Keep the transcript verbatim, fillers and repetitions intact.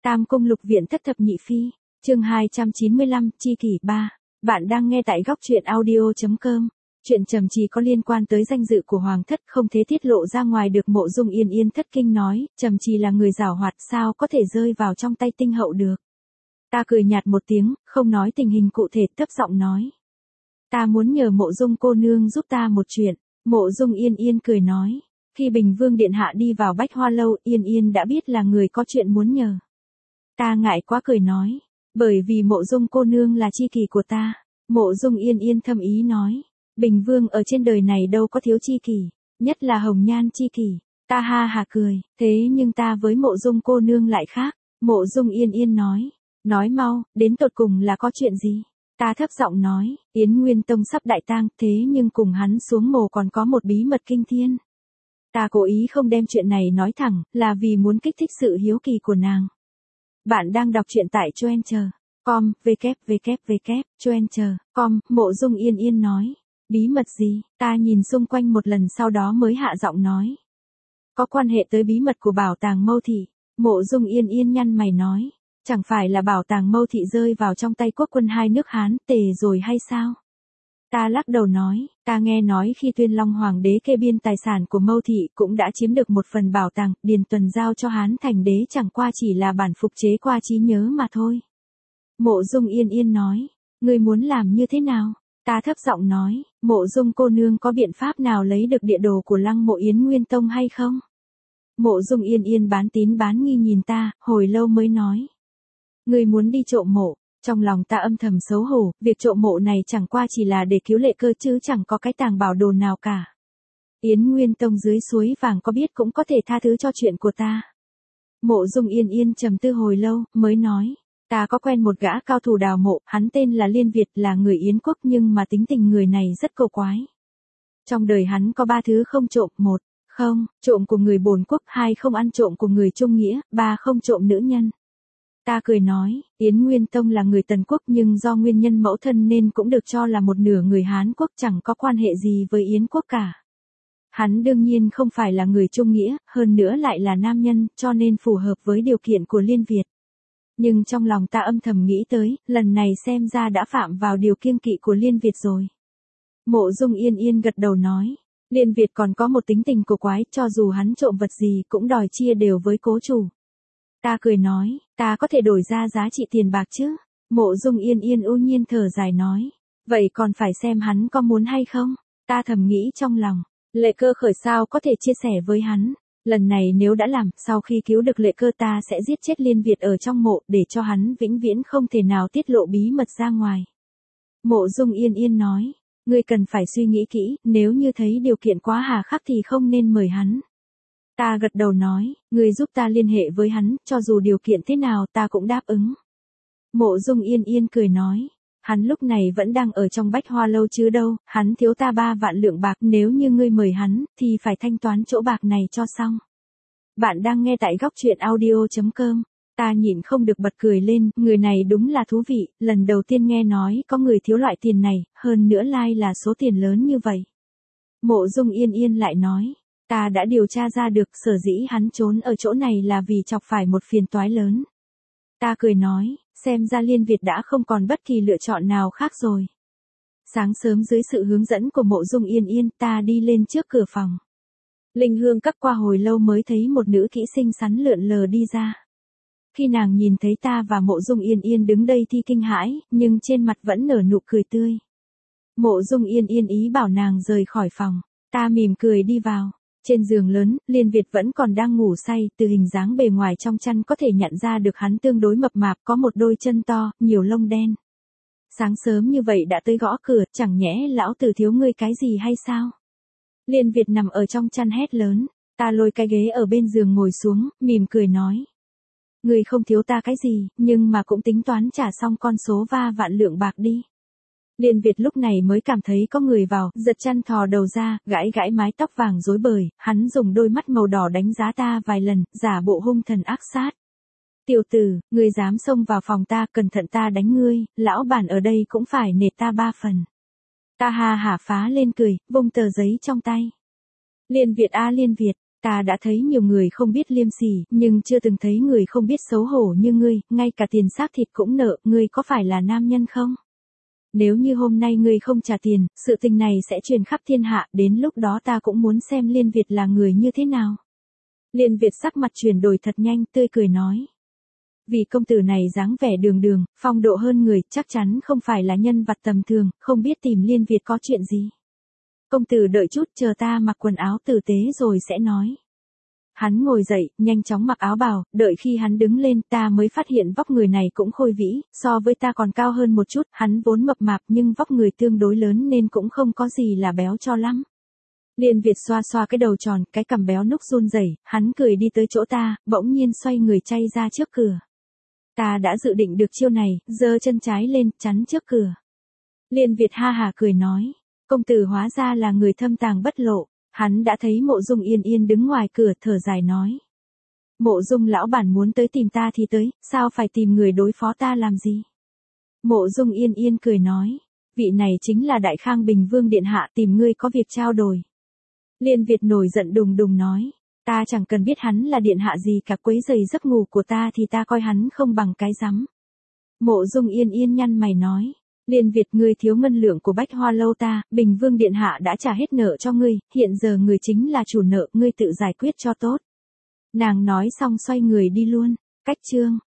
Tam cung lục viện thất thập nhị phi, chương hai trăm chín mươi lăm, chi kỷ ba. Bạn đang nghe tại góc truyện audio.com. Chuyện trầm trì có liên quan tới danh dự của hoàng thất không thể tiết lộ ra ngoài được. Mộ Dung Yên Yên thất kinh nói, trầm trì là người giảo hoạt, sao có thể rơi vào trong tay tinh hậu được. Ta cười nhạt một tiếng, không nói tình hình cụ thể, thấp giọng nói. Ta muốn nhờ Mộ Dung cô nương giúp ta một chuyện. Mộ Dung Yên Yên cười nói. Khi Bình Vương điện hạ đi vào Bách Hoa lâu, Yên Yên đã biết là người có chuyện muốn nhờ. Ta ngại quá cười nói, bởi vì Mộ Dung cô nương là chi kỷ của ta. Mộ Dung Yên Yên thâm ý nói, Bình Vương ở trên đời này đâu có thiếu chi kỷ, nhất là hồng nhan chi kỷ. Ta ha hà cười, thế nhưng ta với Mộ Dung cô nương lại khác. Mộ Dung Yên Yên nói, nói mau, đến tột cùng là có chuyện gì? Ta thấp giọng nói, Yến Nguyên Tông sắp đại tang, thế nhưng cùng hắn xuống mồ còn có một bí mật kinh thiên. Ta cố ý không đem chuyện này nói thẳng, là vì muốn kích thích sự hiếu kỳ của nàng. Bạn đang đọc truyện tại Choencher chấm com, www chấm choencher chấm com, Mộ Dung Yên Yên nói. Bí mật gì? Ta nhìn xung quanh một lần sau đó mới hạ giọng nói. Có quan hệ tới bí mật của bảo tàng Mâu Thị. Mộ Dung Yên Yên nhăn mày nói. Chẳng phải là bảo tàng Mâu Thị rơi vào trong tay quốc quân hai nước Hán Tề rồi hay sao? Ta lắc đầu nói, ta nghe nói khi Tuyên Long Hoàng đế kê biên tài sản của Mâu Thị cũng đã chiếm được một phần bảo tàng, Điền Tuần giao cho Hán Thành đế chẳng qua chỉ là bản phục chế qua trí nhớ mà thôi. Mộ Dung Yên Yên nói, ngươi muốn làm như thế nào? Ta thấp giọng nói, Mộ Dung cô nương có biện pháp nào lấy được địa đồ của Lăng Mộ Yến Nguyên Tông hay không? Mộ Dung Yên Yên bán tín bán nghi nhìn ta, hồi lâu mới nói. Ngươi muốn đi trộm mộ. Trong lòng ta âm thầm xấu hổ, việc trộm mộ này chẳng qua chỉ là để cứu Lệ Cơ chứ chẳng có cái tàng bảo đồ nào cả. Yến Nguyên Tông dưới suối vàng có biết cũng có thể tha thứ cho chuyện của ta. Mộ Dung Yên Yên trầm tư hồi lâu, mới nói. Ta có quen một gã cao thủ đào mộ, hắn tên là Liên Việt, là người Yến quốc nhưng mà tính tình người này rất cầu quái. Trong đời hắn có ba thứ không trộm: một, không trộm của người bổn quốc; hai, không ăn trộm của người trung nghĩa; ba, không trộm nữ nhân. Ta cười nói, Yến Nguyên Tông là người Tần quốc nhưng do nguyên nhân mẫu thân nên cũng được cho là một nửa người Hán quốc, chẳng có quan hệ gì với Yến quốc cả. Hắn đương nhiên không phải là người trung nghĩa, hơn nữa lại là nam nhân, cho nên phù hợp với điều kiện của Liên Việt. Nhưng trong lòng ta âm thầm nghĩ tới, lần này xem ra đã phạm vào điều kiêng kỵ của Liên Việt rồi. Mộ Dung Yên Yên gật đầu nói, Liên Việt còn có một tính tình cổ quái, cho dù hắn trộm vật gì cũng đòi chia đều với cố chủ. Ta cười nói, ta có thể đổi ra giá trị tiền bạc chứ? Mộ Dung Yên Yên u nhiên thở dài nói, vậy còn phải xem hắn có muốn hay không? Ta thầm nghĩ trong lòng, Lệ Cơ khởi sao có thể chia sẻ với hắn? Lần này nếu đã làm, sau khi cứu được Lệ Cơ ta sẽ giết chết Liên Việt ở trong mộ để cho hắn vĩnh viễn không thể nào tiết lộ bí mật ra ngoài. Mộ Dung Yên Yên nói, ngươi cần phải suy nghĩ kỹ, nếu như thấy điều kiện quá hà khắc thì không nên mời hắn. Ta gật đầu nói, ngươi giúp ta liên hệ với hắn, cho dù điều kiện thế nào ta cũng đáp ứng. Mộ Dung Yên Yên cười nói, hắn lúc này vẫn đang ở trong Bách Hoa lâu chứ đâu, hắn thiếu ta ba vạn lượng bạc, nếu như ngươi mời hắn, thì phải thanh toán chỗ bạc này cho xong. Bạn đang nghe tại góc truyện audio.com, ta nhịn không được bật cười lên, người này đúng là thú vị, lần đầu tiên nghe nói có người thiếu loại tiền này, hơn nữa lai like là số tiền lớn như vậy. Mộ Dung Yên Yên lại nói, ta đã điều tra ra được, sở dĩ hắn trốn ở chỗ này là vì chọc phải một phiền toái lớn. Ta cười nói, xem ra Liên Việt đã không còn bất kỳ lựa chọn nào khác rồi. Sáng sớm dưới sự hướng dẫn của Mộ Dung Yên Yên, ta đi lên trước cửa phòng. Linh hương các qua hồi lâu mới thấy một nữ kỹ xinh xắn lượn lờ đi ra. Khi nàng nhìn thấy ta và Mộ Dung Yên Yên đứng đây thì kinh hãi, nhưng trên mặt vẫn nở nụ cười tươi. Mộ Dung Yên Yên ý bảo nàng rời khỏi phòng, ta mỉm cười đi vào. Trên giường lớn, Liên Việt vẫn còn đang ngủ say, từ hình dáng bề ngoài trong chăn có thể nhận ra được hắn tương đối mập mạp, có một đôi chân to, nhiều lông đen. Sáng sớm như vậy đã tới gõ cửa, chẳng nhẽ lão tử thiếu ngươi cái gì hay sao? Liên Việt nằm ở trong chăn hét lớn, ta lôi cái ghế ở bên giường ngồi xuống, mỉm cười nói. Ngươi không thiếu ta cái gì, nhưng mà cũng tính toán trả xong con số va vạn lượng bạc đi. Liên Việt lúc này mới cảm thấy có người vào, giật chăn thò đầu ra, gãi gãi mái tóc vàng rối bời, hắn dùng đôi mắt màu đỏ đánh giá ta vài lần, giả bộ hung thần ác sát. Tiểu tử, ngươi dám xông vào phòng ta, cẩn thận ta đánh ngươi, lão bản ở đây cũng phải nể ta ba phần. Ta ha hả phá lên cười, vung tờ giấy trong tay. Liên Việt a Liên Việt, Ta đã thấy nhiều người không biết liêm sỉ, nhưng chưa từng thấy người không biết xấu hổ như ngươi, ngay cả tiền xác thịt cũng nợ, ngươi có phải là nam nhân không? Nếu như hôm nay ngươi không trả tiền, sự tình này sẽ truyền khắp thiên hạ, đến lúc đó ta cũng muốn xem Liên Việt là người như thế nào. Liên Việt sắc mặt chuyển đổi thật nhanh, tươi cười nói. Vì công tử này dáng vẻ đường đường, phong độ hơn người, chắc chắn không phải là nhân vật tầm thường, không biết tìm Liên Việt có chuyện gì. Công tử đợi chút, chờ ta mặc quần áo tử tế rồi sẽ nói. Hắn ngồi dậy, nhanh chóng mặc áo bào, đợi khi hắn đứng lên ta mới phát hiện vóc người này cũng khôi vĩ, so với ta còn cao hơn một chút, hắn vốn mập mạp nhưng vóc người tương đối lớn nên cũng không có gì là béo cho lắm. Liên Việt xoa xoa cái đầu tròn, cái cằm béo núc run rẩy, hắn cười đi tới chỗ ta, bỗng nhiên xoay người chay ra trước cửa. Ta đã dự định được chiêu này, giơ chân trái lên, chắn trước cửa. Liên Việt ha hà cười nói, công tử hóa ra là người thâm tàng bất lộ. Hắn đã thấy Mộ Dung Yên Yên đứng ngoài cửa, thở dài nói. Mộ Dung lão bản muốn tới tìm ta thì tới, sao phải tìm người đối phó ta làm gì? Mộ Dung Yên Yên cười nói, vị này chính là Đại Khang Bình Vương điện hạ, tìm ngươi có việc trao đổi. Liên Việt nổi giận đùng đùng nói, ta chẳng cần biết hắn là điện hạ gì cả, quấy rầy giấc ngủ của ta thì ta coi hắn không bằng cái rắm. Mộ Dung Yên Yên nhăn mày nói. Liên Việt, ngươi thiếu ngân lượng của Bách Hoa lâu ta, Bình Vương điện hạ đã trả hết nợ cho ngươi, hiện giờ ngươi chính là chủ nợ, ngươi tự giải quyết cho tốt. Nàng nói xong xoay người đi luôn. Cách chương